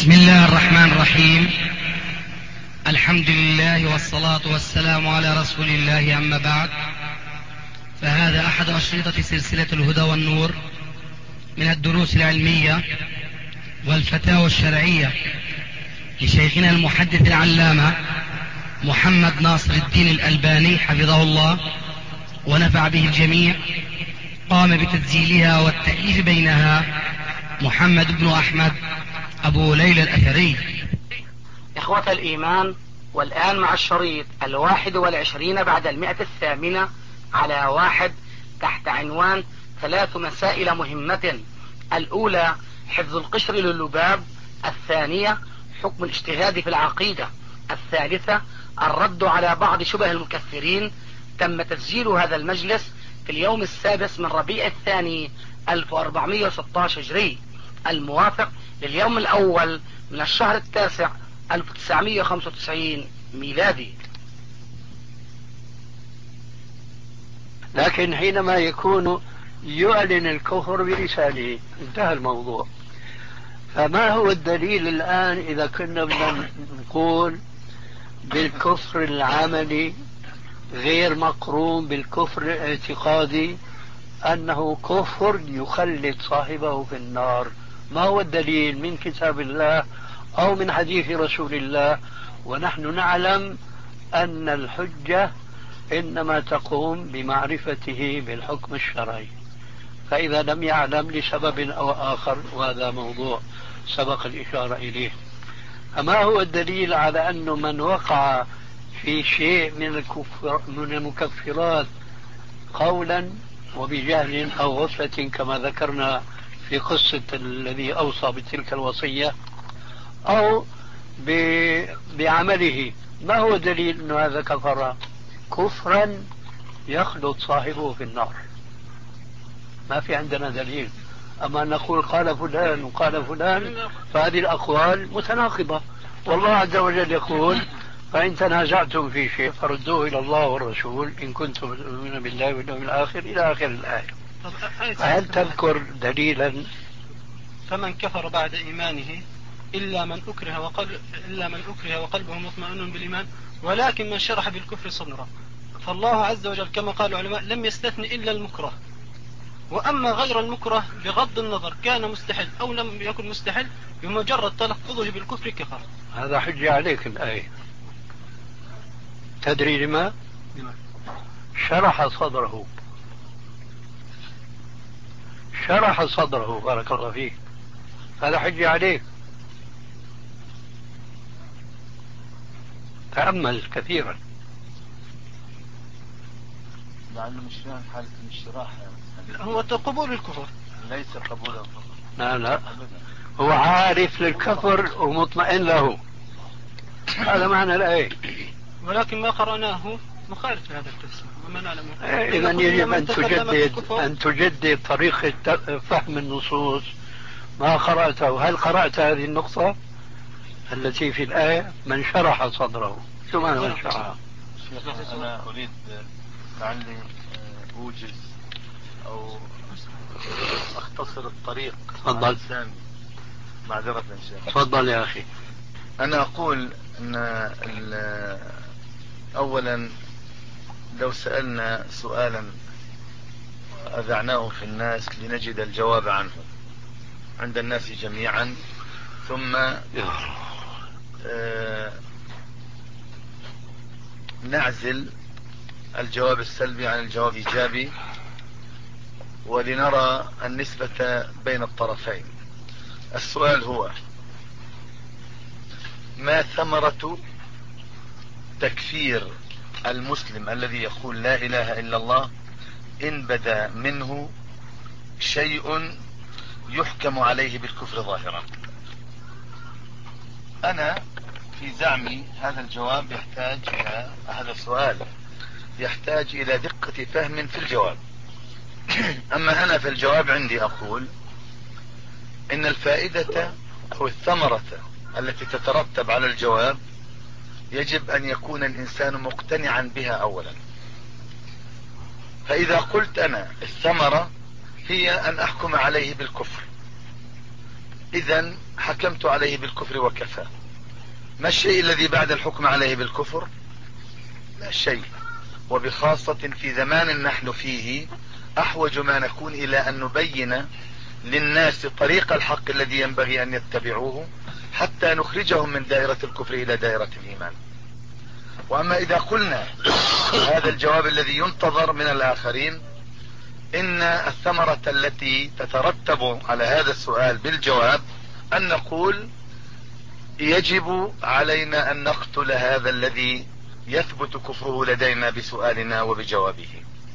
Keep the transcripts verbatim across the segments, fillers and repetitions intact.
بسم الله الرحمن الرحيم. الحمد لله والصلاة والسلام على رسول الله، أما بعد، فهذا أحد أشرطة سلسلة الهدى والنور من الدروس العلمية والفتاوى الشرعية لشيخنا المحدث العلامة محمد ناصر الدين الألباني حفظه الله ونفع به الجميع. قام بتسجيلها والتأليف بينها محمد بن أحمد أبو ليلى الأثري. إخوة الإيمان، والآن مع الشريط الواحد والعشرين بعد المئة الثامنة على واحد، تحت عنوان ثلاث مسائل مهمة. الأولى حفظ القشر للباب، الثانية حكم الاجتهاد في العقيدة، الثالثة الرد على بعض شبه المكفرين. تم تسجيل هذا المجلس في اليوم السادس من ربيع الثاني ألف وأربعمائة وستة عشر هجري، الموافق لليوم الأول من الشهر التاسع ألف وتسعمائة وخمسة وتسعين ميلادي. لكن حينما يكون يعلن الكفر بلسانه انتهى الموضوع. فما هو الدليل الآن إذا كنا بدنا نقول بالكفر العملي غير مقرون بالكفر الاعتقادي أنه كفر يخلد صاحبه في النار؟ ما هو الدليل من كتاب الله أو من حديث رسول الله؟ ونحن نعلم أن الحجة إنما تقوم بمعرفته بالحكم الشرعي، فإذا لم يعلم لسبب أو آخر، وهذا موضوع سبق الإشارة إليه. أما هو الدليل على أن من وقع في شيء من الكفر من المكفرات قولا وبجهل أو غفلة كما ذكرنا في قصة الذي أوصى بتلك الوصية، أو بعمله، ما هو دليل أن هذا كفر كفرا يخلط صاحبه في النار؟ ما في عندنا دليل. أما نقول قال فلان وقال فلان، فهذه الأقوال متناقضة. والله عز وجل يقول: فإن تنازعتم في شيء فردوه إلى الله والرسول إن كنتم تؤمنون بالله واليوم الآخر، إلى آخر الآية. هل تذكر دليلا؟ فمن كفر بعد إيمانه إلا من أكره وقلب إلا من أكره وقلبه مطمئن بالإيمان ولكن من شرح بالكفر صدرا. فالله عز وجل كما قال العلماء لم يستثن إلا المكره، وأما غير المكره بغض النظر كان مستحل أو لم يكن مستحل بمجرد تلفظه بالكفر كفر. هذا حجة عليك الآية. تدري لما؟ شرح صدره، شرح صدره، بارك الله فيك، هذا حجة عليك. تأمل كثيرا. لأنه مش فاهم حالة الاشتراح، هو قبول الكفر ليس قبول الكفر. لا لا، هو عارف للكفر ومطمئن له، هذا معنى الآية. ولكن ما قرأناه مخالف لهذا التفسير وما نعلم. إذا يجب أن تجدد أن تجدد طريقة فهم النصوص. ما قرأته؟ هل قرأت هذه النقطة التي في الآية من شرح صدره؟ شو معنى من شرح؟ أنا أريد لعلي أوجز أو أختصر الطريق. تفضل. معذرة إن شاء الله. تفضل يا أخي. أنا أقول أن أولا لو سألنا سؤالا أذعناه في الناس لنجد الجواب عنه عند الناس جميعا، ثم آه نعزل الجواب السلبي عن الجواب الإيجابي، ولنرى النسبة بين الطرفين. السؤال هو: ما ثمرة تكفير المسلم الذي يقول لا إله إلا الله إن بدا منه شيء يحكم عليه بالكفر ظاهرا؟ أنا في زعمي هذا الجواب يحتاج إلى هذا السؤال يحتاج إلى دقة فهم في الجواب. أما أنا في الجواب عندي أقول إن الفائدة أو الثمرة التي تترتب على الجواب يجب أن يكون الإنسان مقتنعا بها أولا. فإذا قلت أنا الثمرة هي أن أحكم عليه بالكفر، إذن حكمت عليه بالكفر وكفى. ما الشيء الذي بعد الحكم عليه بالكفر؟ لا شيء، وبخاصة في زمان نحن فيه أحوج ما نكون إلى أن نبين للناس طريق الحق الذي ينبغي أن يتبعوه حتى نخرجهم من دائرة الكفر إلى دائرة الإيمان. وأما إذا قلنا هذا الجواب الذي ينتظر من الآخرين، إن الثمرة التي تترتب على هذا السؤال بالجواب أن نقول يجب علينا أن نقتل هذا الذي يثبت كفره لدينا بسؤالنا وبجوابه.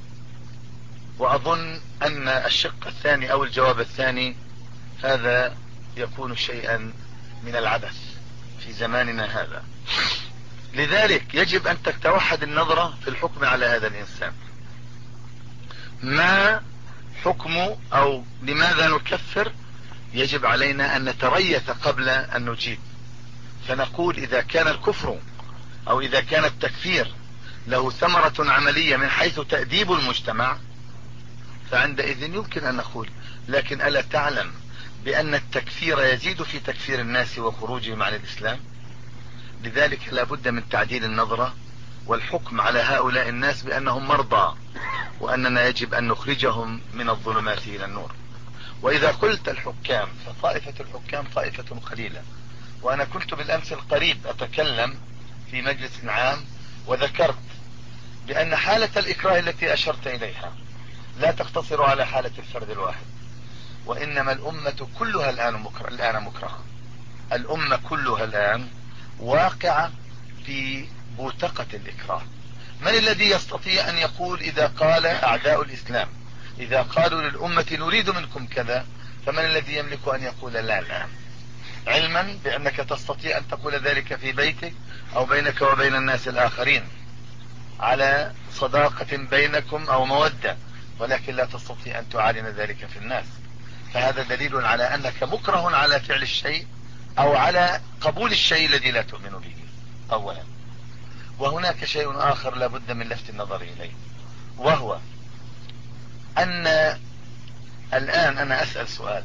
وأظن أن الشق الثاني أو الجواب الثاني هذا يكون شيئا من العبث في زماننا هذا. لذلك يجب أن تتوحد النظرة في الحكم على هذا الإنسان. ما حكم أو لماذا نكفر؟ يجب علينا أن نتريث قبل أن نجيب، فنقول إذا كان الكفر أو إذا كان التكفير له ثمرة عملية من حيث تأديب المجتمع فعندئذ يمكن أن نقول. لكن ألا تعلم بأن التكفير يزيد في تكفير الناس وخروجهم عن الإسلام؟ لذلك لا بد من تعديل النظرة والحكم على هؤلاء الناس بأنهم مرضى، وأننا يجب أن نخرجهم من الظلمات إلى النور. وإذا قلت الحكام فطائفة الحكام طائفة قليلة. وأنا كنت بالأمس القريب أتكلم في مجلس عام وذكرت بأن حالة الإكراه التي أشرت إليها لا تقتصر على حالة الفرد الواحد، وإنما الأمة كلها الآن مكره الآن مكرهة. الأمة كلها الآن واقعة في بوتقة الإكراه. من الذي يستطيع أن يقول إذا قال أعداء الإسلام إذا قالوا للأمة نريد منكم كذا، فمن الذي يملك أن يقول لا الآن؟ علما بأنك تستطيع أن تقول ذلك في بيتك أو بينك وبين الناس الآخرين على صداقة بينكم أو مودة، ولكن لا تستطيع أن تعلن ذلك في الناس. فهذا دليل على أنك مكره على فعل الشيء أو على قبول الشيء الذي لا تؤمن به أولا. وهناك شيء آخر لا بد من لفت النظر إليه، وهو أن الآن أنا أسأل سؤال: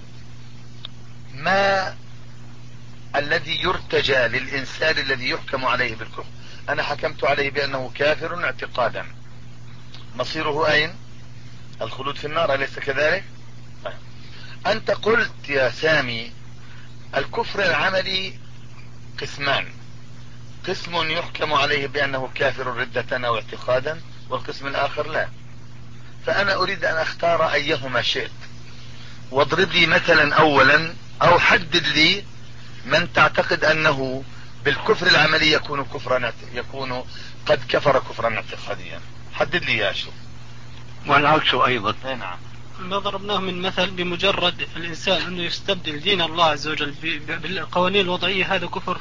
ما الذي يرتجى للإنسان الذي يحكم عليه بالكفر؟ أنا حكمت عليه بأنه كافر اعتقادا، مصيره أين؟ الخلود في النار، أليس كذلك؟ أنت قلت يا سامي الكفر العملي قسمان، قسم يحكم عليه بأنه كافر ردة أو اعتقادا، والقسم الآخر لا. فأنا أريد أن أختار أيهما شئت، واضرب لي مثلا أولا أو حدد لي من تعتقد أنه بالكفر العملي يكون كفرا يكون قد كفر كفرا اعتقاديا. حدد لي يا شيخ. والعكس أيضا. نعم. ما ضربناه من مثل بمجرد الإنسان أنه يستبدل دين الله عز وجل بالقوانين الوضعية، هذا كفر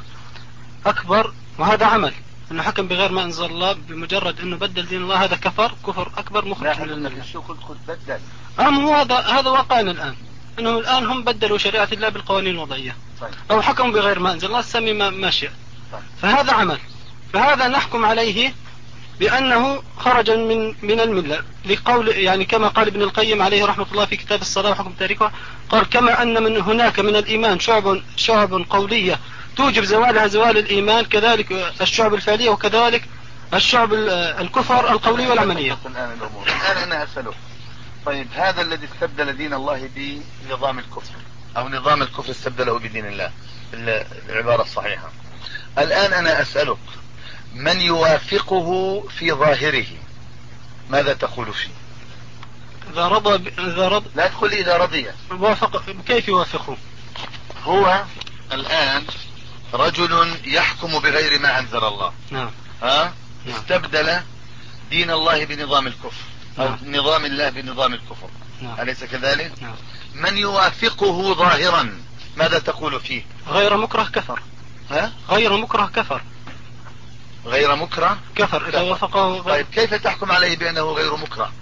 أكبر، وهذا عمل أنه حكم بغير ما أنزل الله، بمجرد أنه بدل دين الله هذا كفر كفر أكبر مخرج من الملة. شو قلت قلت بدل؟ أم هو هذا هذا واقعنا الآن، أنه الآن هم بدلوا شريعة الله بالقوانين الوضعية. طيب. أو حكموا بغير ما أنزل الله، سمي ما, ما شئ. طيب. فهذا عمل، فهذا نحكم عليه بأنه خرج من من الملة، لقول يعني كما قال ابن القيم عليه رحمة الله في كتاب الصلاة وحكم تاريخها، قال: كما أن من هناك من الإيمان شعب شعب قولية توجب زوالها زوال الإيمان، كذلك الشعب الفعلية، وكذلك الشعب الكفر القولية والعملية. الآن الأمور الآن أنا أسألك، طيب هذا الذي استبدل دين الله بنظام الكفر أو نظام الكفر استبدله بدين الله، العبارة الصحيحة، الآن أنا أسألك من يوافقه في ظاهره ماذا تقول فيه؟ إذا رضى ب... إذا رضى لا تقول إذا رضي. وافق، كيف يوافقه؟ هو الآن رجل يحكم بغير ما أنزل الله. نعم. ها؟ نعم. استبدل دين الله بنظام الكفر أو نعم. نظام الله بنظام الكفر. نعم. أليس كذلك؟ نعم. من يوافقه ظاهرا ماذا تقول فيه؟ غير مكره كفر. ها؟ غير مكره كفر. غير مكره كفر إذا وافقه غير... طيب كيف تحكم عليه بأنه غير مكره؟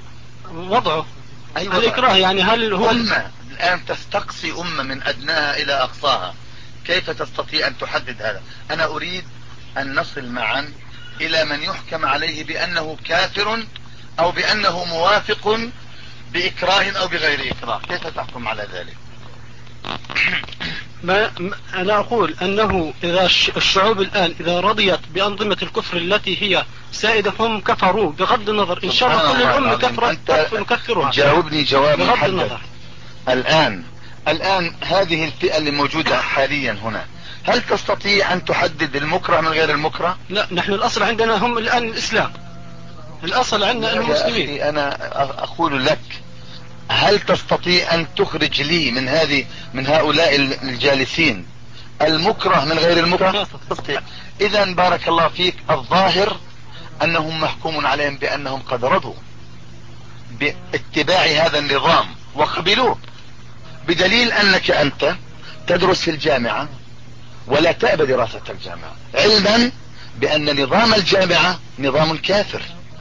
وضعه. أيوة. الإكراه يعني هل هو أمة الآن تستقصي أمة من أدناها إلى أقصاها، كيف تستطيع أن تحدد هذا؟ أنا أريد أن نصل معا إلى من يحكم عليه بأنه كافر أو بأنه موافق بإكراه أو بغير إكراه، كيف تحكم على ذلك؟ ما أنا أقول أنه إذا الشعوب الآن إذا رضيت بأنظمة الكفر التي هي سائدة هم كفروا بغض النظر إن شاء الله كل الأمة كفرت نكفرها. جاوبني جواب بغض محدد النظر. الآن الآن هذه الفئة اللي موجودة حاليا هنا، هل تستطيع أن تحدد المكره من غير المكره؟ لا، نحن الأصل عندنا هم الآن الإسلام، الأصل عندنا المسلمين. يا أخي أنا أقول لك، هل تستطيع أن تخرج لي من هذه من هؤلاء الجالسين المكره من غير المكره؟ تستطيع. إذا بارك الله فيك، الظاهر أنهم محكوم عليهم بأنهم قد رضوا باتباع هذا النظام وقبلوه، بدليل أنك أنت تدرس في الجامعة ولا تأبى دراسة الجامعة، علما بأن نظام الجامعة نظام كافر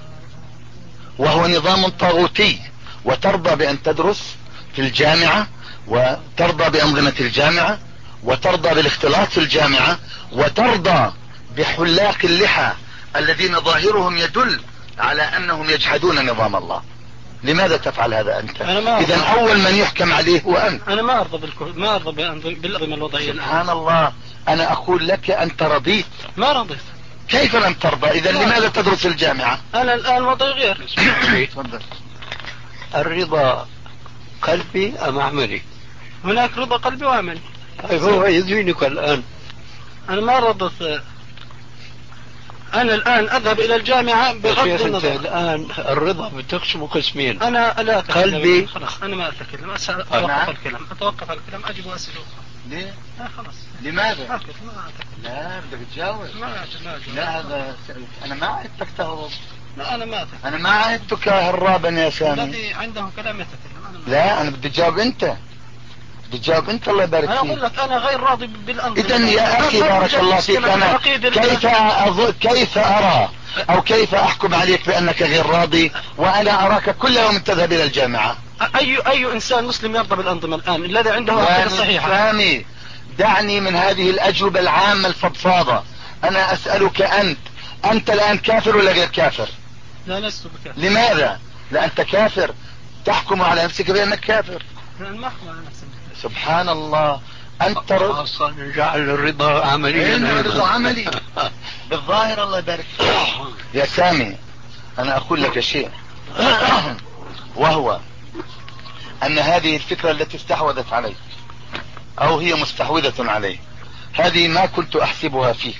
وهو نظام طاغوتي، وترضى بأن تدرس في الجامعة وترضى بأنظمة الجامعة وترضى بالاختلاط في الجامعة وترضى بحلاق اللحى الذين ظاهرهم يدل على أنهم يجحدون نظام الله. لماذا تفعل هذا أنت؟ إذا أول من يحكم عليه هو أنت. أنا ما أرضى بالكل... ما أرضى بالأنظمة الوضعية. سبحان الله، أنا أقول لك أنت رضيت. ما رضيت. كيف لم ترضى؟ إذا لماذا تدرس الجامعة؟ أنا الآن وضعي غير. تفضل. الرضا قلبي أم عملي؟ هناك رضا قلبي وعملي. طيب هو يزينك الآن. أنا ما رضيت. أنا الآن أذهب إلى الجامعة بغض النظر. الآن الرضا بتقسم قسمين. أنا لا أتكلم. قلبي. خلاص أنا ما أتكلم. أتوقف الكلام. أتوقف الكلام. أجب أسئلة أخرى. ليه؟ لا خلاص. لماذا؟ ما أتكلم. لا بدك تجاوب. ما أتكلم. لا هذا أنا ما عدتك تهرب. لا أنا ما أتكلم. أنا ما عدتك هرابا يا سامي. الذي عنده كلام يتكلم. أنا ما لا أنا بدي تجاوب أنت. بدي تجاوب أنت، الله يبارك فيك. أنا أقول لك أنا غير راضي بالأنظمة. إذن يا أخي بارك الله فيك، أنا كيف أظن كيف أرى أو كيف أحكم عليك بأنك غير راضي وأنا أراك كل يوم تذهب إلى الجامعة؟ أي أي إنسان مسلم يرضى بالأنظمة الآن الذي عنده عقيدة صحيحة؟ سامي دعني من هذه الأجوبة العامة الفضفاضة. أنا أسألك أنت، أنت الآن كافر ولا غير كافر؟ لا لست بكافر. لماذا؟ لا أنت كافر، تحكم على نفسك بأنك كافر. أنا ما أحكم على نفسي. سبحان الله، أنت أصلا جعل الرضا عمليا. الرضا عملي بالظاهر، الله يبارك فيك. يا سامي أنا أقول لك شيء، وهو أن هذه الفكرة التي استحوذت عليك أو هي مستحوذة عليك، هذه ما كنت أحسبها فيك،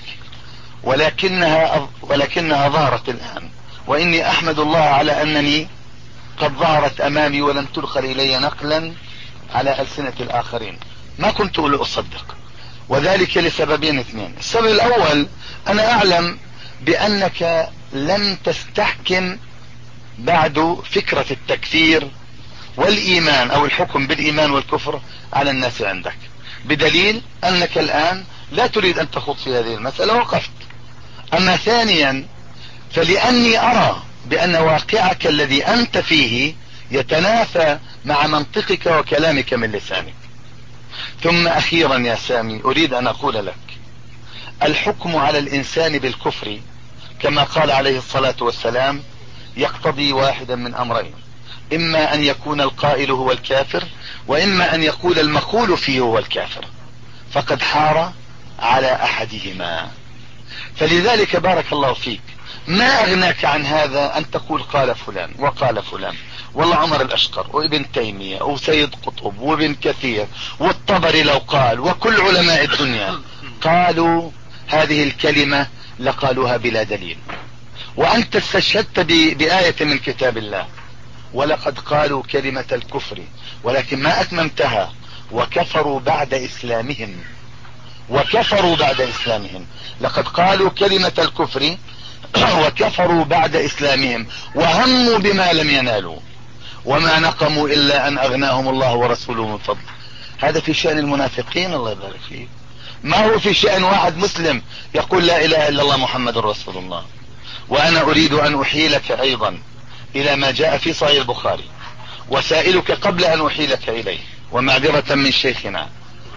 ولكنها ولكنها ظهرت الآن، وإني أحمد الله على أنني قد ظهرت أمامي ولم تدخل إلي نقلا على ألسنة الآخرين. ما كنت أصدق، وذلك لسببين اثنين. السبب الأول، أنا أعلم بأنك لم تستحكم بعد فكرة التكفير والإيمان أو الحكم بالإيمان والكفر على الناس عندك، بدليل أنك الآن لا تريد أن تخوض في هذه المسألة وقفت. أما ثانيا، فلأني أرى بأن واقعك الذي أنت فيه يتنافى مع منطقك وكلامك من لسانك. ثم أخيرا يا سامي أريد أن أقول لك، الحكم على الإنسان بالكفر كما قال عليه الصلاة والسلام يقتضي واحدا من أمرين، إما أن يكون القائل هو الكافر، وإما أن يقول المقول فيه هو الكافر، فقد حار على أحدهما. فلذلك بارك الله فيك، ما أغناك عن هذا أن تقول قال فلان وقال فلان، والله عمر الأشقر وابن تيمية وسيد قطب وابن كثير والطبري لو قال وكل علماء الدنيا قالوا هذه الكلمة لقالوها بلا دليل، وأنت استشهدت بآية من كتاب الله، ولقد قالوا كلمة الكفر ولكن ما أتممتها وكفروا بعد إسلامهم. وكفروا بعد إسلامهم، لقد قالوا كلمة الكفر وكفروا بعد إسلامهم وهموا بما لم ينالوا وما نقموا إلا أن أغناهم الله ورسوله من فضل. هذا في شأن المنافقين، الله يبارك فيه، ما هو في شأن واحد مسلم يقول لا إله إلا الله محمد رسول الله. وأنا أريد أن أحيلك أيضا إلى ما جاء في صحيح البخاري، وسائلك قبل أن أحيلك إليه ومعذرة من شيخنا،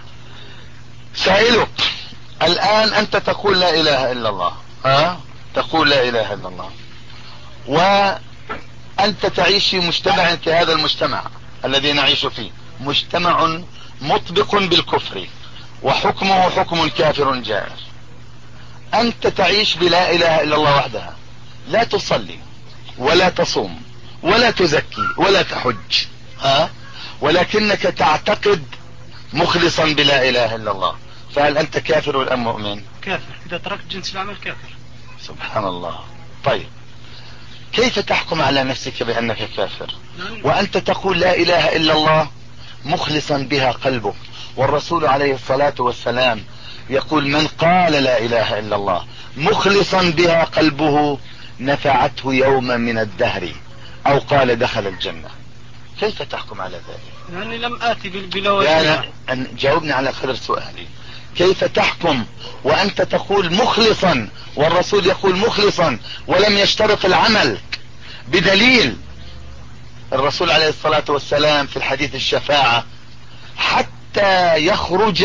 سائلك الآن أنت تقول لا إله إلا الله، ها تقول لا إله إلا الله، وأنت تعيش في مجتمع كهذا المجتمع الذي نعيش فيه، مجتمع مطبق بالكفر وحكمه حكم كافر جائر. انت تعيش بلا اله الا الله وحدها، لا تصلي ولا تصوم ولا تزكي ولا تحج، ها، ولكنك تعتقد مخلصا بلا اله الا الله، فهل انت كافر ولا مؤمن؟ كافر اذا تركت جنس العمل كافر. سبحان الله. طيب كيف تحكم على نفسك بانك كافر وانت تقول لا اله الا الله مخلصا بها قلبك؟ والرسول عليه الصلاة والسلام يقول من قال لا اله الا الله مخلصا بها قلبه نفعته يوما من الدهر، او قال دخل الجنة. كيف تحكم على ذلك؟ لاني لم اتي بلا لا لا، جاوبني على قدر سؤالي. كيف تحكم وانت تقول مخلصا والرسول يقول مخلصا ولم يشترط العمل بدليل الرسول عليه الصلاة والسلام في الحديث الشفاعة حتى يخرج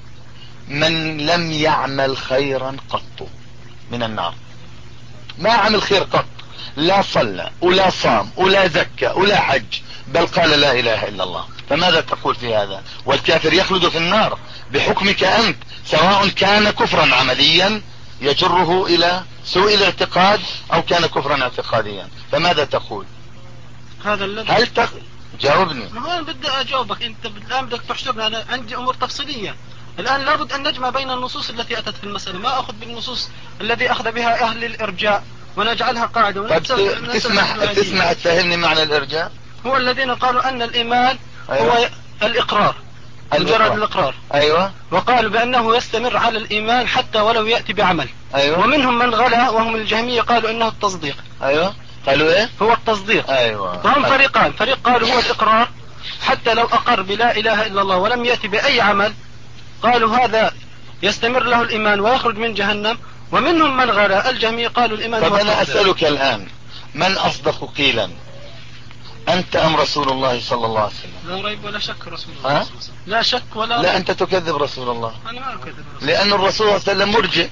من لم يعمل خيرا قط من النار، ما عمل خير قط، لا صلى ولا صام ولا زكى ولا حج، بل قال لا اله الا الله. فماذا تقول في هذا؟ والكافر يخلد في النار بحكمك انت، سواء كان كفرا عمليا يجره الى سوء الاعتقاد او كان كفرا اعتقاديا. فماذا تقول؟ هذا الذي هل تق... جاوبني. ما هو انا بدي اجاوبك، انت الان بدك تحشرني، انا عندي امور تفصيليه. الان لابد ان نجمع بين النصوص التي اتت في المساله، ما اخذ بالنصوص الذي اخذ بها اهل الارجاء ونجعلها قاعده. طب تسمح تسمح تفهمني معنى الارجاء؟ هو الذين قالوا ان الايمان أيوة. هو الاقرار، مجرد الاقرار. ايوه. وقالوا بانه يستمر على الايمان حتى ولو ياتي بعمل. ايوه. ومنهم من غلا وهم الجهميه قالوا انه التصديق. ايوه. قالوا ايه؟ هو التصديق. ايوه. وهم فريقان، فريق قالوا هو الاقرار حتى لو اقر بلا اله الا الله ولم ياتي باي عمل، قالوا هذا يستمر له الايمان ويخرج من جهنم. ومنهم من غلا الجهمية قالوا الايمان. طب انا اسألك الان، من اصدق قيلا، انت ام رسول الله صلى الله عليه وسلم؟ لا ريب ولا شك رسول الله. ها؟ لا شك ولا لا، انت تكذب رسول الله. انا ما اكذب رسول، لان الرسول صلى الله عليه وسلم مرجئ،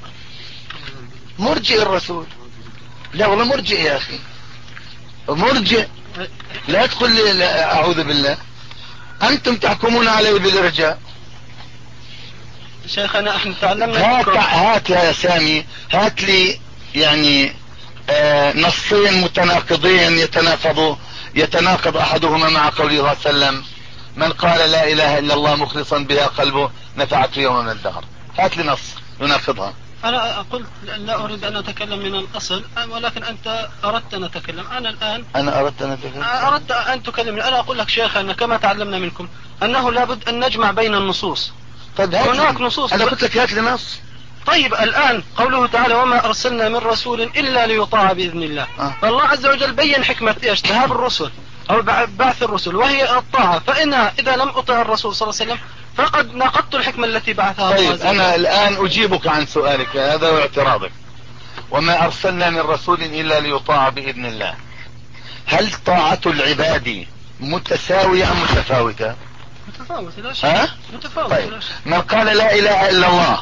مرجئ الرسول. لا والله مرجئ يا اخي، مرجئ. لا تقول لي لا، اعوذ بالله. انتم تحكمون علي بالارجاء. شيخنا احنا تعلمنا. هات هات يا سامي، هات لي يعني آه نصين متناقضين يتناقضوا، يتناقض احدهما مع قوله صلى الله عليه وسلم من قال لا اله الا الله مخلصا بها قلبه نفعته يوم من الدهر. هات لي نص يناقضها. انا قلت لا اريد ان اتكلم من الاصل، ولكن انت اردت ان اتكلم. انا الان انا اردت ان اتكلم اردت ان تكلمني. انا اقول لك شيخنا كما تعلمنا منكم انه لابد ان نجمع بين النصوص. طيب هناك نصوص. انا قلت لك هات لي نص. طيب الان قوله تعالى وما ارسلنا من رسول الا ليطاع باذن الله. أه. فالله عز وجل بين حكمة ايش ذهاب الرسل او بعث الرسل وهي الطاعة. فانا اذا لم اطع الرسول صلى الله عليه وسلم فقد ناقضت الحكمة التي بعثها الله. طيب انا الان اجيبك عن سؤالك هذا واعتراضك. وما ارسلنا من رسول الا ليطاع باذن الله. هل طاعة العباد متساوية ام متفاوتة؟ متفاوتة لا شك. ها؟ متفاوتة. طيب من قال لا اله الا الله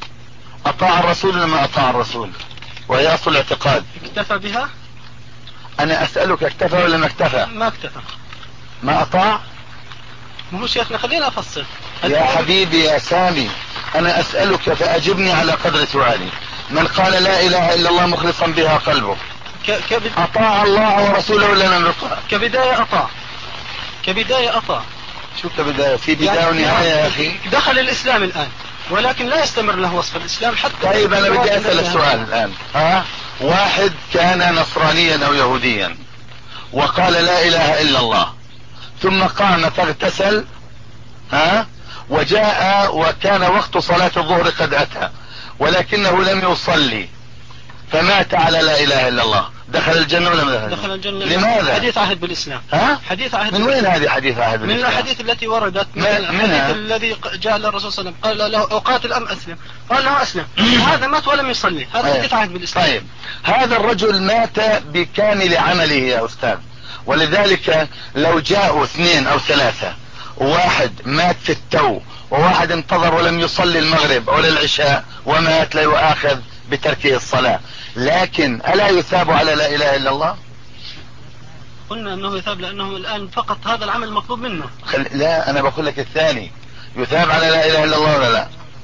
اطاع الرسول ولا ما اطاع الرسول؟ وهي اصل الاعتقاد. اكتفى بها؟ انا اسألك اكتفى ولا ما اكتفى؟ ما اكتفى. ما اطاع؟ ما هو شيخنا خلينا افصل. يا حبيبي يا سامي انا اسألك فاجبني على قدر سؤالي. من قال لا اله الا الله مخلصا بها قلبه ك... كبد... اطاع الله ورسوله ولا لم يطاع؟ كبداية اطاع. كبداية اطاع. شو كبداية؟ في بداية يعني ونهاية يا اخي. دخل الاسلام الان ولكن لا يستمر له وصف الاسلام حتى. طيب انا بدي اسأل السؤال الان. ها؟ واحد كان نصرانيا او يهوديا وقال لا اله الا الله ثم قام فاغتسل، ها، وجاء وكان وقت صلاة الظهر قد اتى ولكنه لم يصلي فمات على لا اله الا الله، دخل الجنة ولا ما دخل؟ دخل الجنة. لماذا؟ حديث عهد بالاسلام. ها؟ حديث عهد. من وين هذه حديث عهد بالاسلام؟ من الاحاديث التي وردت. من الحديث الذي جاء للرسول صلى الله عليه وسلم قال له اقاتل ام اسلم؟ قال له اسلم. هذا مات ولم يصلي، هذا حديث عهد بالاسلام. طيب هذا الرجل مات بكامل عمله يا استاذ، ولذلك لو جاءوا اثنين او ثلاثة وواحد مات في التو وواحد انتظر ولم يصلي المغرب ولا العشاء ومات لا يؤاخذ بتركه الصلاة، لكن الا يثاب على لا اله الا الله؟ قلنا انه يثاب لانه الان فقط هذا العمل المطلوب منه. خل... لا انا بقول لك الثاني يثاب على لا اله الا الله ولا لا؟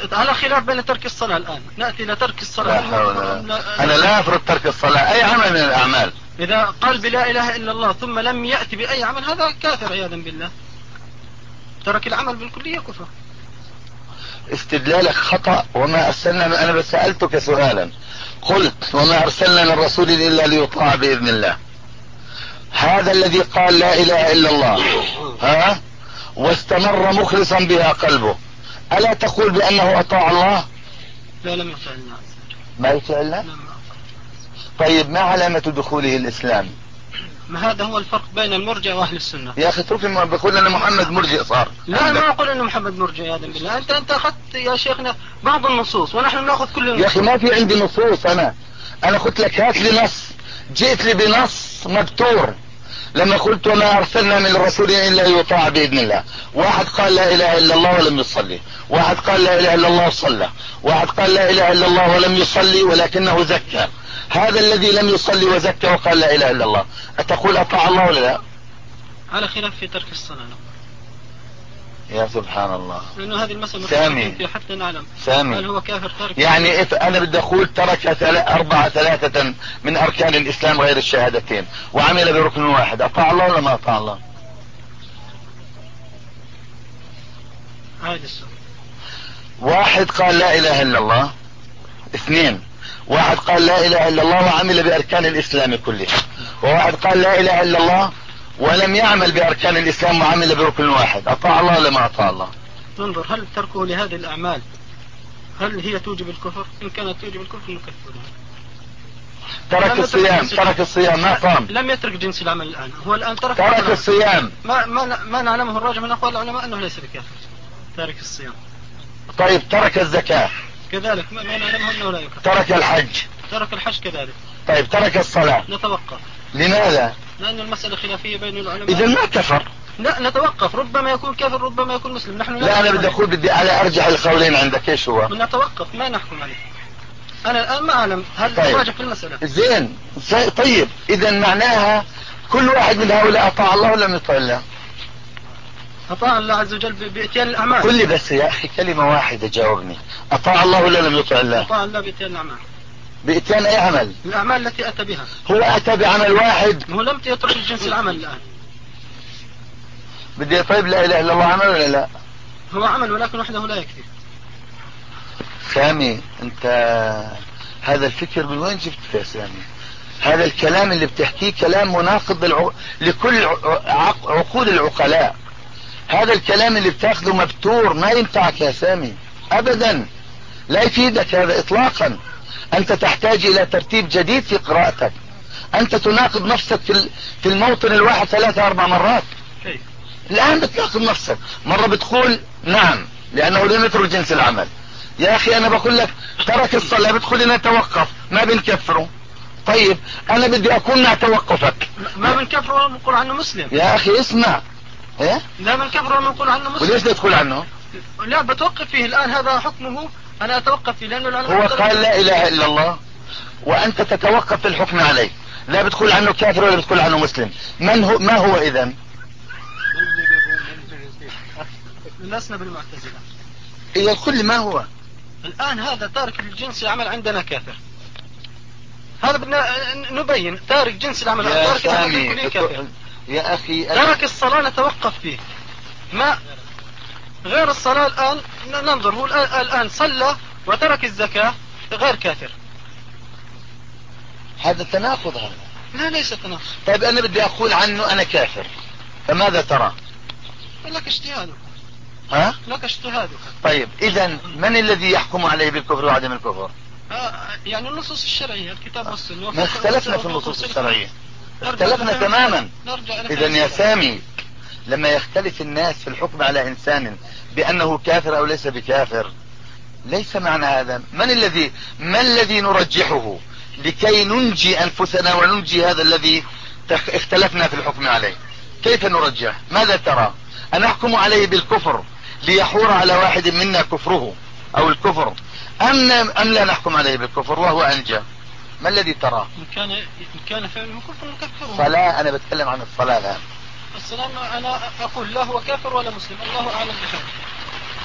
على خلاف بين ترك الصلاة الآن، نأتي إلى ترك الصلاة. لا حول ولا- أنا لا أفرض ترك الصلاة، أي عمل من الأعمال. إذا قال بلا إله إلا الله ثم لم يأتي بأي عمل هذا كافر عياذا بالله، ترك العمل بالكلية كفر. استدلالك خطأ. وما أرسلنا، أنا بس سألتك سؤالا، قلت وما أرسلنا من رسول إلا ليطاع بإذن الله. هذا الذي قال لا إله إلا الله ها واستمر مخلصا بها قلبه، ألا تقول بأنه أطاع الله؟ لا، لم يطع الله. ما يطع الله؟ لم. طيب ما علامة دخوله الإسلام؟ ما هذا هو الفرق بين المرجع وأهل السنة. يا أخي اترك، ما بقول أن محمد مرجئ صار. لا، ما أقول أن محمد مرجع عياذا بالله. أنت أنت أخذت يا شيخنا بعض النصوص ونحن نأخذ كل النصوص. يا أخي ما في عندي نصوص. أنا أنا قلت لك هات لي نص، جئت لي بنص مبتور لما قلت وما أرسلنا من الرسول إلا يطاع بإذن الله. واحد قال لا إله إلا الله ولم يصلي، واحد قال لا إله إلا الله وصلى، واحد قال لا إله إلا الله ولم يصلي ولكنه زكى. هذا الذي لم يصلي وزكى وقال لا إله إلا الله، أتقول أطاع الله ولا لا؟ على خلاف في ترك الصلاة. يا سبحان الله. لأنه هذه المسألة سامي في حتى نعلم سامي هل هو كافر تارك. يعني إف أنا بدي أقول ترك ثل... أربعة ثلاثة من أركان الإسلام غير الشهادتين وعمل بركن واحد، أطاع الله ولا ما أطاع الله؟ هذا السؤال. واحد قال لا إله إلا الله، اثنين، واحد قال لا إله إلا الله وعمل بأركان الإسلام كلها، وواحد قال لا إله إلا الله ولم يعمل بأركان الإسلام وعمل بركن واحد، أطاع الله ولا ما أطاع الله؟ ننظر هل تركه لهذه الأعمال هل هي توجب الكفر؟ إن كانت توجب الكفر نكفرها. ترك الصيام، ترك الصيام ما صام. لم يترك جنس العمل الآن، هو الآن ترك ترك الصيام. ما ما ما نعلمه الراجح من أقوال العلماء أنه ليس بكافر تارك الصيام. طيب ترك الزكاة كذلك ما نعلمه أنه لا يكفر. ترك الحج. ترك الحج كذلك. طيب ترك الصلاة. نتوقف. لماذا؟ لأن المسألة خلافية بين العلماء. إذا ما كفر. لا، نتوقف، ربما يكون كافر ربما يكون مسلم. نحن لا أنا بدي أقول بدي على أرجح القولين عندك إيش هو؟ نتوقف ما نحكم عليه. أنا الآن ما أعلم هل طيب. راجح في المسألة. زين. طيب إذا معناها كل واحد من هؤلاء أطاع الله ولا لم يطع الله؟ أطاع الله عز وجل بإتيان الأعمال. قل لي بس يا أخي كلمة واحدة جاوبني، أطاع الله ولا لم يطع الله؟ أطاع الله بإتيان الأعمال. بإتيان أي عمل؟ الأعمال التي أتى بها. هو أتى بعمل واحد. هو لم يترك الجنس العمل الآن. بدي طيب لا إله إلا الله عمل ولا لا؟ هو عمل ولكن وحده لا يكفي. سامي أنت هذا الفكر من وين جبته يا سامي؟ هذا الكلام اللي بتحكيه كلام مناقض الع... لكل عق... عقول العقلاء. هذا الكلام اللي بتاخذه مبتور ما ينفعك يا سامي أبدا، لا يفيدك هذا إطلاقا. أنت تحتاج إلى ترتيب جديد في قراءتك. أنت تناقض نفسك في في الموطن الواحد ثلاثة أربع مرات. كيف؟ الآن بتناقض نفسك، مرة بتقول نعم لأنه لم يترك جنس العمل. يا أخي أنا بقول لك ترك الصلاة بتقول لنا توقف، ما بنكفره. طيب أنا بدي أكون مع توقفك. ما بنكفره ولا بنقول عنه مسلم. يا أخي اسمع. إيه؟ لا بنكفره ولا بنقول عنه مسلم. وليش تدخل عنه؟ لا بتوقف فيه الآن، هذا حكمه أنا أتوقف فيه لأنه العلماء هو قال لا إله إلا الله وأنت تتوقف في الحكم عليه، لا بتقول عنه كافر ولا بتقول عنه مسلم. من هو ما هو إذن؟ لسنا بالمعتزلة. إذا كل ما هو الآن هذا تارك الجنس العمل عندنا كافر. هذا بدنا نبين تارك جنس العمل. يا تارك سامي كافر. يا أخي ترك الصلاة نتوقف فيه. ما غير الصلاة الآن ننظر هو الآن صلى وترك الزكاة غير كافر. هذا تناقض هذا. لا ليس تناقض. طيب أنا بدي أقول عنه أنا كافر، فماذا ترى؟ لك اجتهادك. ها؟ لك اجتهادك. طيب إذا من الذي يحكم عليه بالكفر وعدم الكفر؟ آه يعني النصوص الشرعية الكتاب والسنة. ما اختلفنا في النصوص الشرعية، اختلفنا تماما. إذا يا سامي لما يختلف الناس في الحكم على إنسان بأنه كافر أو ليس بكافر ليس معنى هذا من الذي ما الذي نرجحه لكي ننجي أنفسنا وننجي هذا الذي اختلفنا في الحكم عليه؟ كيف نرجح؟ ماذا ترى؟ أن نحكم عليه بالكفر ليحور على واحد منا كفره أو الكفر، أم أم لا نحكم عليه بالكفر وهو أنجى؟ ما الذي ترى؟ إن كان إن كان فعله كفر نكفره. صلاة، أنا بتكلم عن الصلاة الآن. السلام أنا أقول لا هو كافر ولا مسلم، الله أعلم بحاله.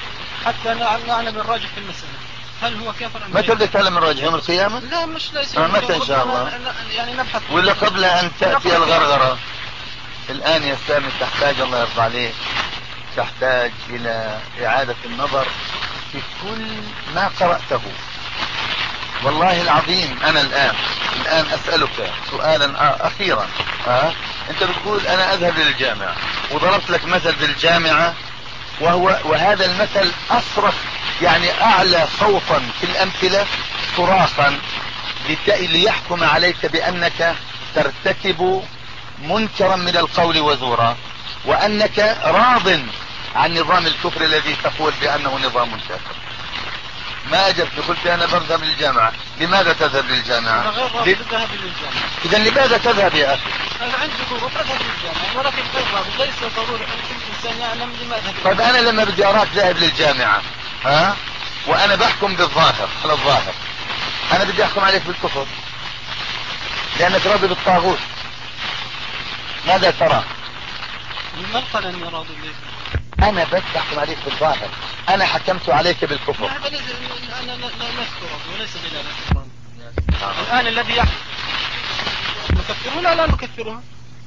حتى نعلم الراجح في المسألة، هل هو كافر أم متى بدك تتكلم الراجح؟ يوم القيامة؟ لا مش ليس آه متى إن شاء الله؟ يعني نبحث. ولا قبل أن تأتي الغرغرة؟ الآن يا سامي تحتاج، الله يرضى عليك، تحتاج إلى إعادة النظر في كل ما قرأته. والله العظيم أنا الآن الآن أسألك سؤالا أخيرا. أه؟ أنت بتقول أنا أذهب للجامعة، وضربت لك مثل بالجامعة، وهو وهذا المثل أصرف يعني أعلى صوتا في الأمثلة صراخا ليحكم عليك بأنك ترتكب منكرا من القول وزورا، وأنك راض عن نظام الكفر الذي تقول بأنه نظام كافر. ما أجبت، قلت أنا بذهب للجامعة. لماذا تذهب للجامعة؟ أنا غير راضي بالذهاب للجامعة. إذا لماذا تذهب يا أخي؟ أنا عندي ظروف أذهب للجامعة، ولكن غير راضي، ليس ضروري أن كل إنسان يعلم لما أذهب. طيب أنا لما بدي أراك ذاهب للجامعة، ها، وأنا بحكم بالظاهر على الظاهر، أنا بدي أحكم عليك بالكفر لأنك راضي بالطاغوت، ماذا ترى؟ من قال أني راضي بالله؟ أنا بس بحكم عليك بالظاهر، أنا حكمت عليك بالكفر. لا ليس أنا لست راضي وليس بلا لا. الآن الذي يحكم نكفره؟ لا لا نكفره،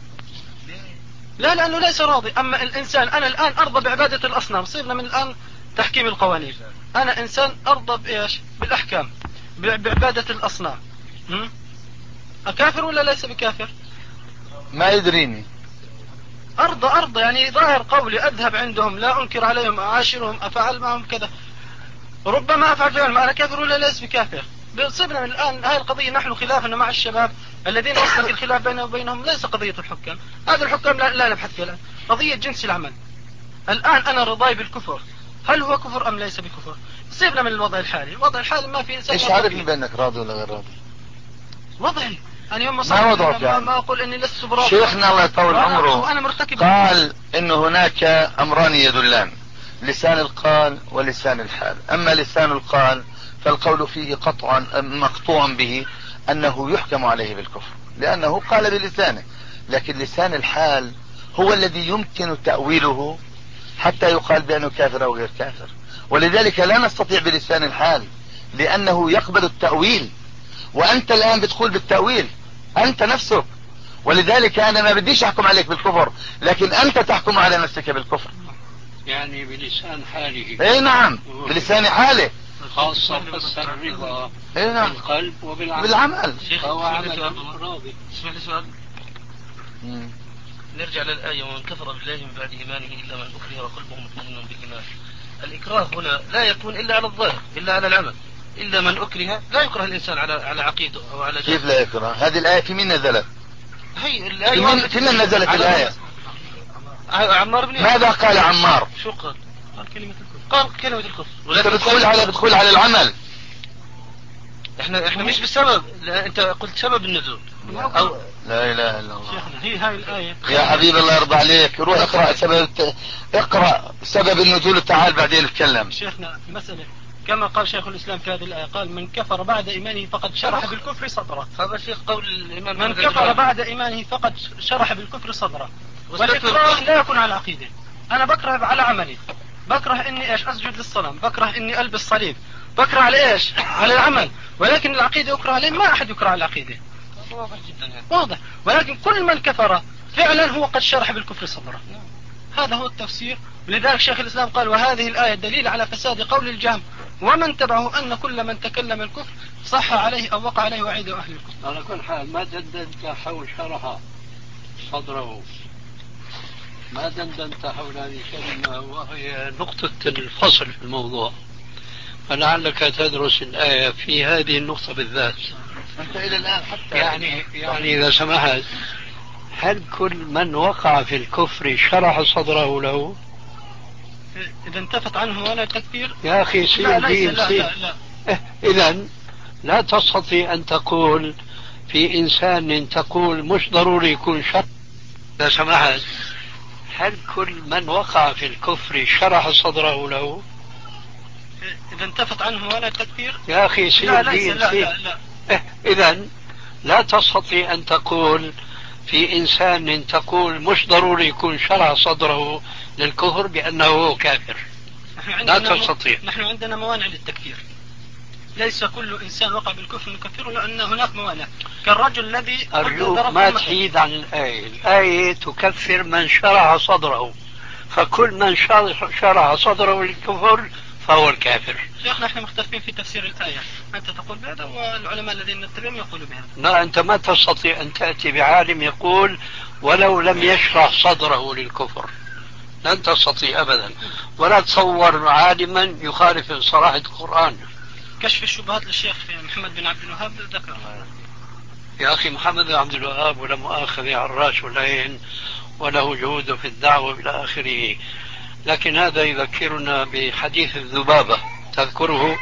لا لأنه ليس راضي. أما الإنسان أنا الآن أرضى بعبادة الأصنام، صرنا من الآن تحكيم القوانين. أنا إنسان أرضى بإيش؟ بالأحكام، بعبادة الأصنام. أكافر ولا ليس بكافر؟ ما يدريني. أرضى أرضى يعني ظاهر قولي، أذهب عندهم لا أنكر عليهم، أعاشرهم، أفعل معهم كذا، ربما أفعل فعل، ما أنا كافر ولا ليس بكافر؟ صرنا من الآن هاي القضية نحن خلافنا مع الشباب الذين أصلك الخلاف بيننا وبينهم ليس قضية الحكام. هذا الحكام لا, لا نبحث فيها الآن، قضية جنس العمل. الآن أنا رضاي بالكفر، هل هو كفر أم ليس بكفر؟ سيبنا من الوضع الحالي، الوضع الحالي ما في إنسان. إيش عارفني بأنك راضي ولا غير راضي؟ وضعي أنا يوم ما وضعك ما, يعني؟ ما أقول إني لست براضي. شيخنا الله يطول عمره وأنا مرتكب قال إن هناك أمران يدلان، لسان القال ولسان الحال. أما لسان القال فالقول فيه قطعا مقطوع به أنه يحكم عليه بالكفر لأنه قال بلسانه، لكن لسان الحال هو الذي يمكن تأويله حتى يقال بأنه كافر أو غير كافر، ولذلك لا نستطيع بلسان الحال لأنه يقبل التأويل، وأنت الآن بتقول بالتأويل أنت نفسك، ولذلك أنا ما بديش أحكم عليك بالكفر، لكن أنت تحكم على نفسك بالكفر. يعني بلسان حاله. اي نعم بلسان حاله، خاصة فسر الرضا اي نعم بالقلب وبالعمل. بالعمل. فهو عمل راضي. اسمح لي سؤال. مم. نرجع للآية: ومن كفر بالله من بعد إيمانه إلا من أكره وقلبه مطمئن بالإيمان. الإكراه هنا لا يكون إلا على الظاهر، إلا على العمل. إلا من أكره، لا يكره الإنسان على على عقيده أو على جهل. كيف لا يكره؟ هذه الآية في من نزلت؟ هي في الآية من, في من نزلت الآية؟ عمار بن ماذا قال عمار؟ شو قال؟ قال كلمة الكفر. قال كلمة الكفر. انت بتدخل على بتدخل على العمل. احنا احنا مش بسبب، لا انت قلت سبب النزول. أو لا اله الا الله. شيخنا هي هاي الآية. يا حبيبي الله يرضى عليك، روح اقرأ سبب الت... اقرأ سبب النزول وتعال بعدين نتكلم. شيخنا المسألة كما قال شيخ الإسلام في هذه الآية، قال من كفر بعد إيمانه فقد شرح بالكفر صدره. هذا شيخ قول الإمام من كفر بعد إيمانه فقد شرح بالكفر صدره. والإكراه لا يكون على عقيدة. أنا بكره على عملي، بكره إني إيش أسجد للصنم، بكره إني ألبس صليب، بكره على إيش على العمل، ولكن العقيدة أكره عليه، ما أحد يكره على العقيدة. واضح جدا يعني. واضح. ولكن كل من كفر فعلا هو قد شرح بالكفر صدره. هذا هو التفسير. لذلك شيخ الإسلام قال: وهذه الآية دليل على فساد قول الجهم ومن تبعه أن كل من تكلم الكفر صح عليه أو وقع عليه وعيد أهل الكفر. على كل حال ما دندنت حول شرح صدره، ما دندنت حول هذه الكلمة وهي نقطة الفصل في الموضوع، فلعلك تدرس الآية في هذه النقطة بالذات. انت الى الان حتى يعني يعني إذا سمحت، هل كل من وقع في الكفر شرح صدره له؟ إذا انتفت عنه ولا تكفير يا أخي سير لا ليس دين لا سير. لا لا. إيه إذن لا تستطيع أن تقول في إنسان تقول مش ضروري يكون شر. إذا سمحت، هل كل من وقع في الكفر شرح صدره له؟ إذا انتفت عنه ولا تكفير يا أخي سير لا ليس دين لا سير. لا لا. إيه إذن لا تستطيع أن تقول في إنسان تقول مش ضروري يكون شرح صدره للكفر بأنه كافر. لا تستطيع. نحن عندنا موانع للتكفير، ليس كل إنسان وقع بالكفر نكفره، لأن هناك موانع كالرجل الذي أرجوك ما تحيد عن الآية. الآية تكفر من شرع صدره، فكل من شرع صدره للكفر فهو الكافر. شيخ نحن مختلفين في تفسير الآية، أنت تقول بهذا والعلماء الذين نتبعهم يقولوا بهذا. لا، أنت ما تستطيع أن تأتي بعالم يقول ولو لم يشرح صدره للكفر، لن تستطيع أبدا. ولا تصور عالما يخالف صراحة القرآن. كشف الشبهات للشيخ محمد بن عبد الوهاب ذكر. يا أخي محمد بن عبد الوهاب ولا مؤاخذة على الراس والعين، وله جهود في الدعوة إلى آخره، لكن هذا يذكرنا بحديث الذبابة، تذكره؟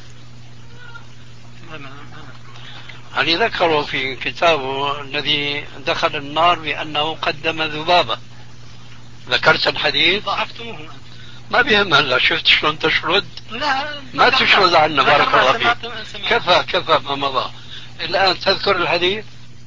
يعني ذكره في كتابه الذي دخل النار بأنه قدم ذبابة. ذكرت الحديث؟ ضعفتموه. ما بيهم هلا، شفت شلون تشرد؟ لا ما تشرد عنا بارك الله فيك. كفى كفى ما مضى. الآن تذكر الحديث؟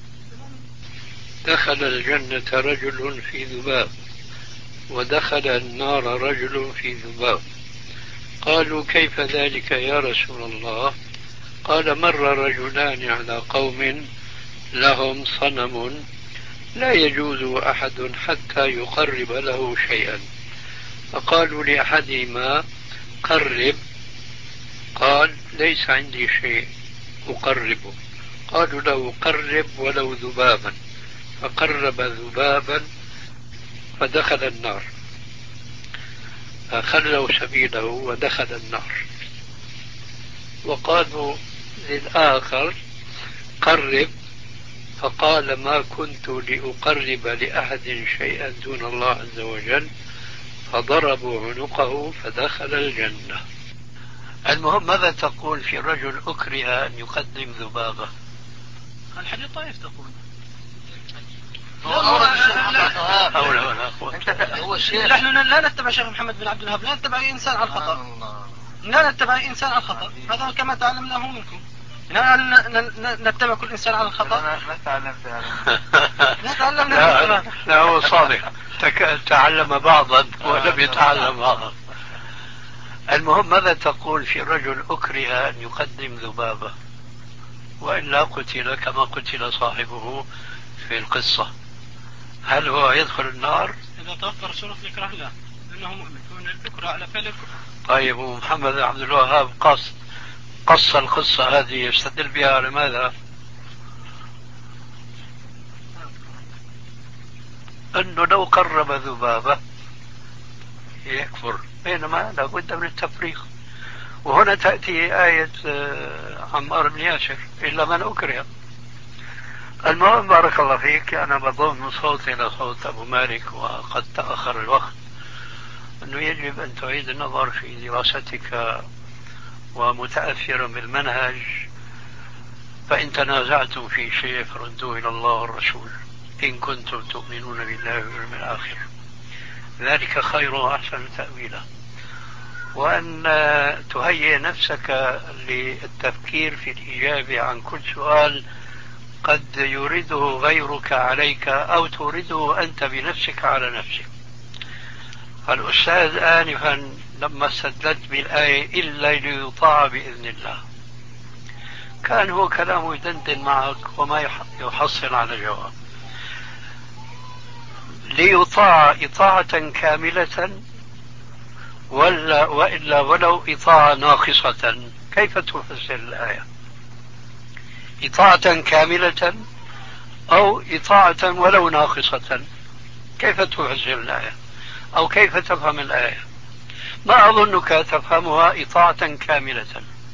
دخل الجنة رجل في ذباب، ودخل النار رجل في ذباب. قالوا كيف ذلك يا رسول الله؟ قال مر رجلان على قوم لهم صنم لا يجوز أحد حتى يقرب له شيئا، فقالوا لأحدهما قرب، قال ليس عندي شيء أقربه. قالوا له قرب ولو ذبابا، فقرب ذبابا فدخل النار، فخلوا سبيله ودخل النار. وقالوا للآخر قرب، فقال ما كنت لأقرب لأحد شيئا دون الله عز وجل، فضربوا عنقه فدخل الجنة. المهم ماذا تقول في رجل أكره أن يقدم ذبابة؟ الحديث طائف تقول. نحن لا نتبع شيخ محمد بن عبد الوهاب، لا نتبع انسان على الخطا، لا نتبع انسان على الخطا، هذا كما تعلمناه منكم. نتبع كل انسان على الخطا. ما تعلمت لا تعلمنا. لا هو صادق، تعلم بعضا ولم يتعلم بعضا. المهم ماذا تقول في رجل أكره أن يقدم ذبابة وإلا قتل كما قتل صاحبه في القصة؟ هل هو يدخل النار؟ إذا توفر شروط الإكراه لا، لأنه مؤمن، هو الإكراه على فعل الكفر. طيب ومحمد عبد الوهاب قص قص القصة هذه يستدل بها على ماذا؟ أنه لو قرب ذبابة يكفر، بينما لابد من التفريق. وهنا تأتي آية عمار بن ياسر إلا من أكره. المهم بارك الله فيك، أنا بضم صوتي إلى صوت أبو مالك وقد تأخر الوقت، أنه يجب أن تعيد النظر في دراستك ومتأثرا بالمنهج، فإن تنازعتم في شيء فردوه إلى الله والرسول إن كنتم تؤمنون بالله واليوم الآخر، ذلك خير وأحسن تأويلا. وأن تهيئ نفسك للتفكير في الإجابة عن كل سؤال قد يريده غيرك عليك أو تريده أنت بنفسك على نفسك. الأستاذ آنفا لما استدلت بالآية إلا ليطاع بإذن الله، كان هو كلامه يدندن معك وما يحصل على جواب. ليطاع إطاعة كاملة ولا وإلا ولو إطاعة ناقصة، كيف تفسر الآية؟ إطاعة كاملة أو إطاعة ولو ناقصة، كيف تفسر الآية أو كيف تفهم الآية؟ ما أظنك تفهمها إطاعة كاملة،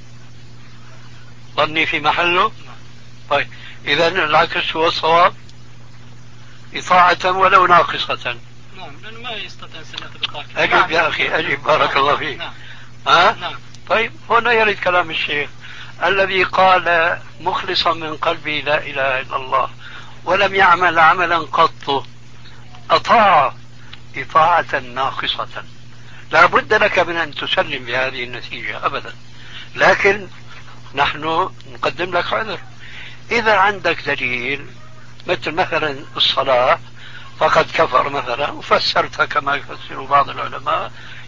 ظني في محله. طيب إذا العكس هو الصواب، إطاعة ولو ناقصة. نعم، لأنه ما يستطيع سنة الإطاعة. أجب يا أخي أجب، بارك الله فيك. نعم. ها؟ نعم. طيب هنا يرد كلام الشيخ الذي قال مخلصا من قلبي لا إله إلا الله ولم يعمل عملا قط، أطاع إطاعة ناقصة. لا بد لك من أن تسلم بهذه النتيجة أبدا، لكن نحن نقدم لك عذر. إذا عندك دليل مثل مثلا الصلاة فقد كفر مثلا وفسرتها كما يفسر بعض العلماء،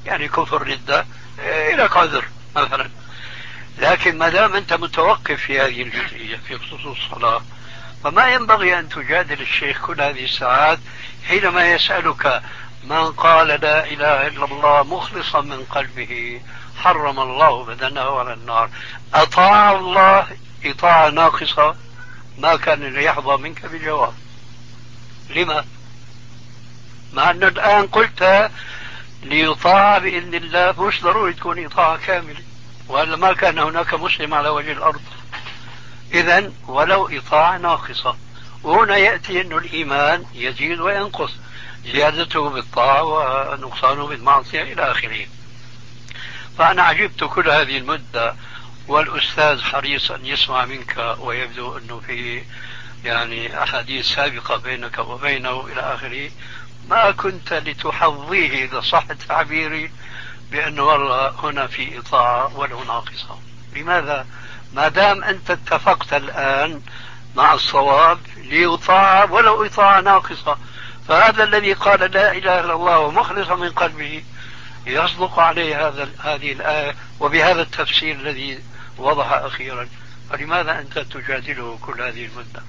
يعني كفر ردة، لك عذر مثلا. لكن ما دام أنت متوقف في هذه الجزئية في خصوص الصلاة، فما ينبغي أن تجادل الشيخ كل هذه الساعات حينما يسألك من قال لا إله إلا الله مخلصا من قلبه حرم الله بدنه على النار. أطاع الله إطاعة ناقصة، ما كان ليحظى منك بجواب. لما؟ مع أن الآن قلت ليطاع بإذن الله، مش ضروري تكون إطاعة كاملة، وإلا ما كان هناك مسلم على وجه الأرض. إذن ولو إطاعة ناقصة. وهنا يأتي أن الإيمان يزيد وينقص، زيادته بالطاعة ونقصانه بالمعصية إلى آخره. فأنا عجبت كل هذه المدة، والأستاذ حريص أن يسمع منك، ويبدو أنه في يعني أحاديث سابقة بينك وبينه إلى آخره. ما كنت لتحظيه إذا صح تعبيري بأنه والله هنا في إطاعة ولو ناقصة. لماذا؟ ما دام أنت اتفقت الآن مع الصواب ليطاع ولو إطاعة ناقصة، فهذا الذي قال لا إله إلا الله ومخلصا من قلبه يصدق عليه هذا هذه الآية وبهذا التفسير الذي وضح أخيرا. فلماذا أنت تجادله كل هذه المدة؟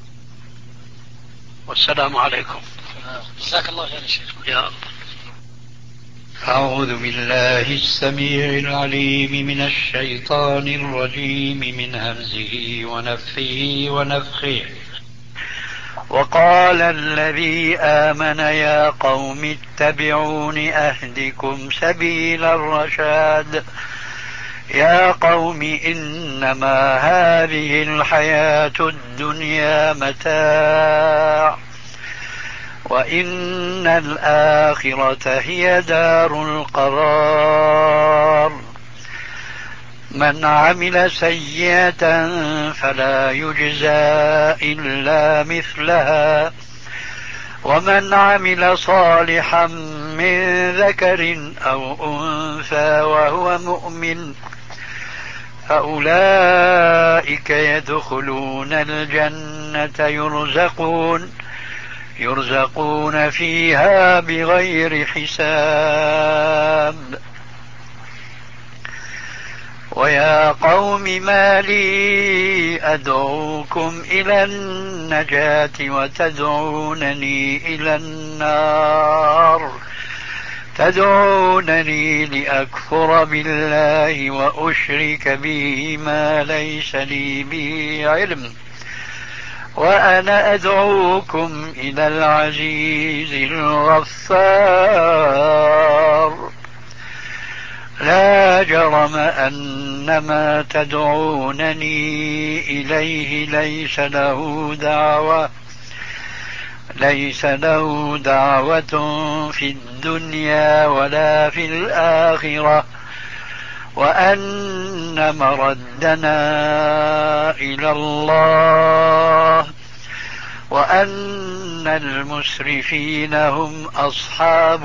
والسلام عليكم. جزاك الله خير يا شيخ. يا أعوذ بالله السميع العليم من الشيطان الرجيم من همزه ونفثه ونفخه. وقال الذي آمن يا قوم اتبعون أهدكم سبيل الرشاد. يا قوم إنما هذه الحياة الدنيا متاع وإن الآخرة هي دار القرار. من عمل سيئة فلا يجزى إلا مثلها ومن عمل صالحا من ذكر أو أنثى وهو مؤمن فأولئك يدخلون الجنة يرزقون يرزقون فيها بغير حساب. ويا قوم ما لي أدعوكم إلى النجاة وتدعونني إلى النار تدعونني لأكفر بالله وأشرك به ما ليس لي به علم وأنا أدعوكم إلى العزيز الغفار. لا جرم أن ما تدعونني إليه ليس له دعوة ليس له دعوة في الدنيا ولا في الآخرة وأن مردنا إلى الله وأن المسرفين هم أصحاب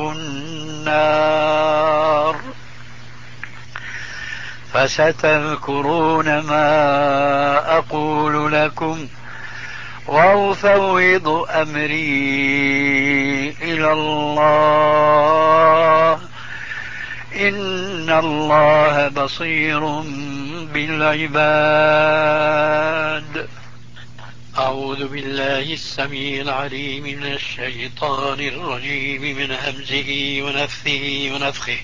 النار. فستذكرون ما أقول لكم وأفوض أمري إلى الله إن الله بصير بالعباد. أعوذ بالله السميع العليم من الشيطان الرجيم من همزه ونفثه ونفخه.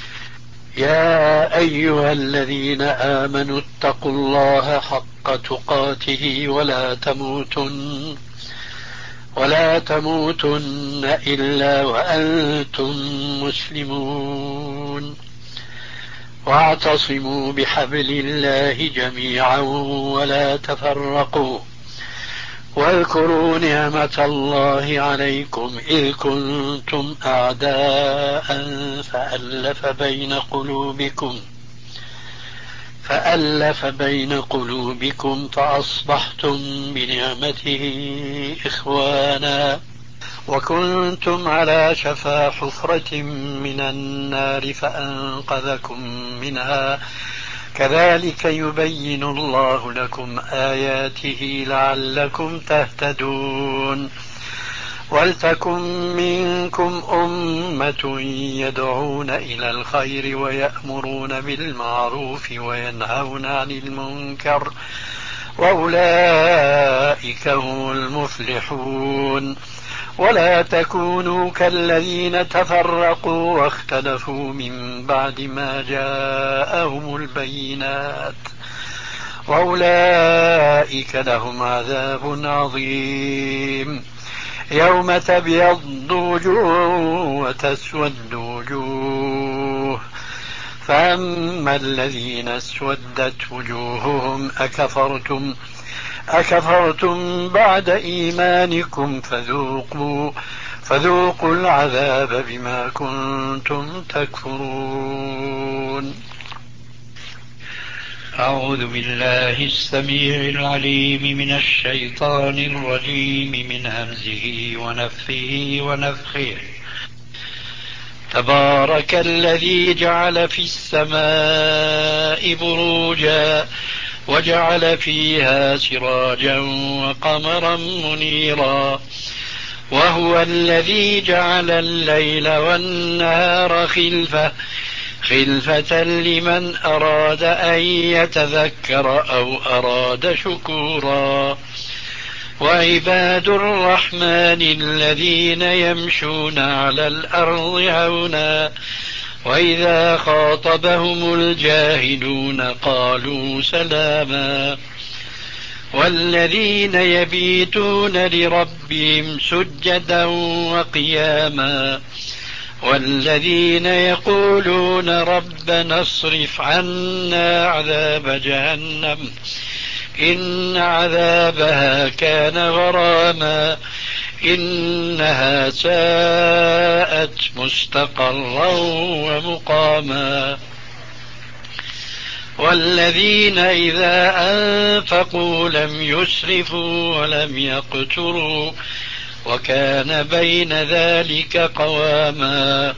يا أيها الذين آمنوا اتقوا الله حق تقاته ولا تموتن ولا تموتن إلا وأنتم مسلمون واعتصموا بحبل الله جميعا ولا تفرقوا واذكروا نعمة الله عليكم إذ كنتم أعداء فألف بين قلوبكم فألف بين قلوبكم فأصبحتم بنعمته إخوانا وكنتم على شفا حفرة من النار فأنقذكم منها كذلك يبين الله لكم آياته لعلكم تهتدون. ولتكن منكم أمة يدعون إلى الخير ويأمرون بالمعروف وينهون عن المنكر وأولئك هم المفلحون. ولا تكونوا كالذين تفرقوا واختلفوا من بعد ما جاءهم البينات وأولئك لهم عذاب عظيم. يوم تبيض وجوه وتسود وجوه فأما الذين اسودت وجوههم أكفرتم أكفرتم بعد إيمانكم فذوقوا فذوقوا العذاب بما كنتم تكفرون. أعوذ بالله السميع العليم من الشيطان الرجيم من همزه ونفخه ونفخه. تبارك الذي جعل في السماء بروجا وجعل فيها سراجا وقمرا منيرا وهو الذي جعل الليل والنهار خلفة خلفة لمن أراد أن يتذكر أو أراد شكورا. وعباد الرحمن الذين يمشون على الأرض هونا وإذا خاطبهم الجاهلون قالوا سلاما. والذين يبيتون لربهم سجدا وقياما والذين يقولون ربنا اصرف عنا عذاب جهنم إن عذابها كان غراما إنها ساءت مستقرا ومقاما. والذين إذا أنفقوا لم يسرفوا ولم يقتروا وكان بين ذلك قواما.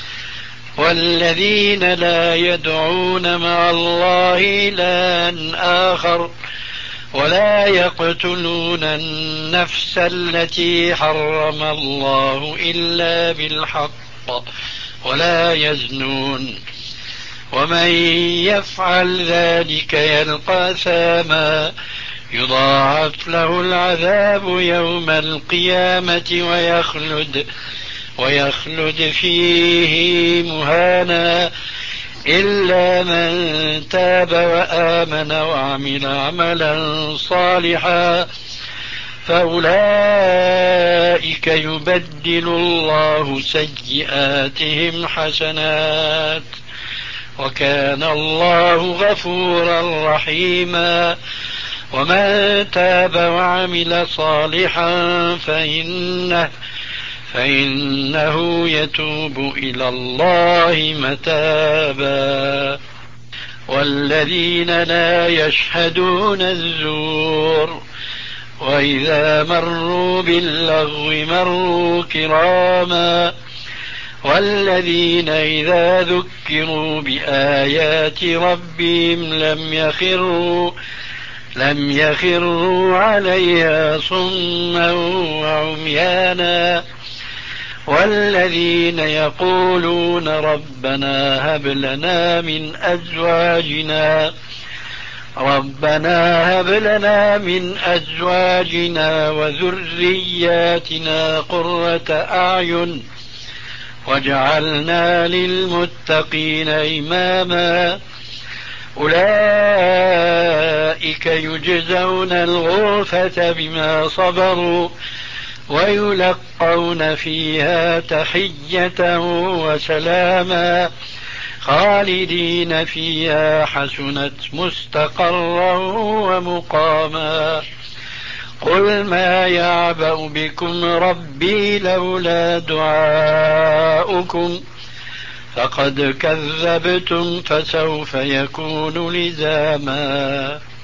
والذين لا يدعون مع الله إلها آخر ولا يقتلون النفس التي حرم الله إلا بالحق ولا يزنون ومن يفعل ذلك يلقى أثاما يضاعف له العذاب يوم القيامة ويخلد ويخلد فيه مهانا إلا من تاب وآمن وعمل عملا صالحا فأولئك يبدل الله سيئاتهم حسنات وكان الله غفورا رحيما. ومن تاب وعمل صالحا فإنه فإنه يتوب إلى الله متابا. والذين لا يشهدون الزور وإذا مروا باللغو مروا كراما. والذين إذا ذكروا بآيات ربهم لم يخروا لم يخروا عليها صما وعميانا. والذين يقولون ربنا هب لنا من أزواجنا ربنا هب لنا من أزواجنا وذرياتنا قرة أعين واجعلنا للمتقين إماما. أولئك يجزون الغرفة بما صبروا ويلقون فيها تحية وسلاما خالدين فيها حسنت مستقرا ومقاما. قل ما يعبأ بكم ربي لولا دعاؤكم فقد كذبتم فسوف يكون لزاما.